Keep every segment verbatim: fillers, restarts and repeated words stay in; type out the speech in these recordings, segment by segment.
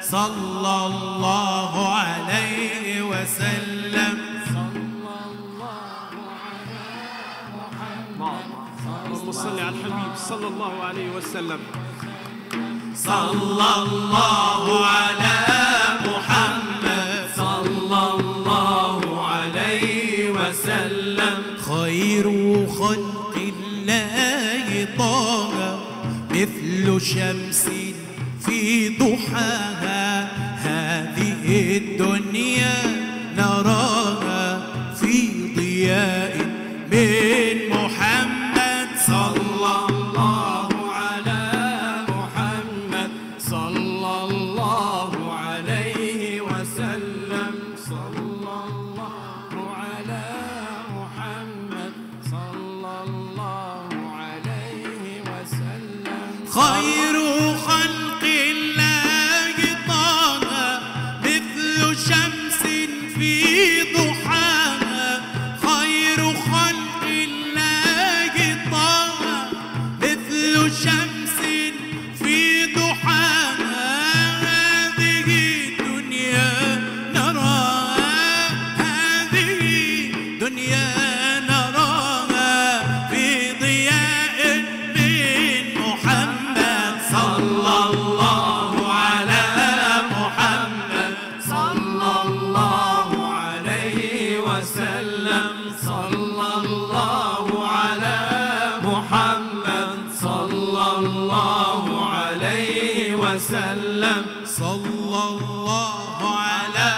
صلى الله عليه وسلم. صلى الله على محمد. اللهم صل على الحبيب صلى الله عليه وسلم. صلى الله على محمد صلى الله عليه وسلم. خير خلق الله طه مثل شمس في ضحاها، هذه الدنيا نراها في ضياء من محمد. صلى الله على محمد صلى الله عليه وسلم. صلى الله على محمد صلى الله عليه وسلم. خير خلق الله طه مثل شمس في ضحاها، خير خلق الله طه مثل شمس في ضحاها، هذه الدنيا نراها، هذه دنيا نراها في ضياء من محمد. صلى الله على محمد صلى الله عليه وسلم. صلى الله على محمد صلى الله عليه وسلم. صلى الله على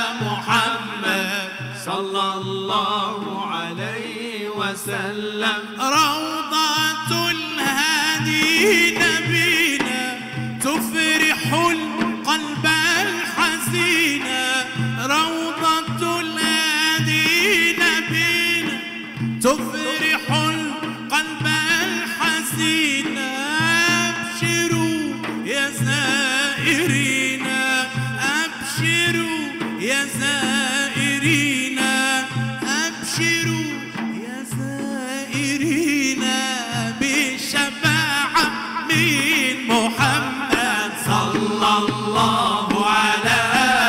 محمد صلى الله عليه وسلم. روضة الهادي نبينا تفرح القلب الحزين، روضة الهادي نبينا تفرح القلب الحزين. أبشروا يا زائرين، أبشروا يا زائرين، أبشروا يا زائرين بشفاعة من محمد. صلى الله على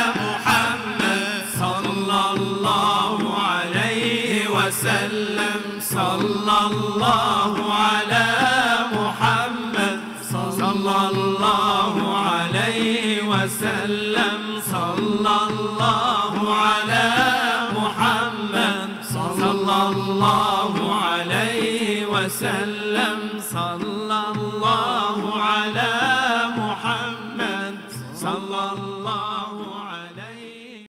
محمد صلى الله عليه وسلم. صلى الله على محمد صلى الله عليه وسلم. صلى الله على محمد صلى الله عليه وسلم. صلى الله على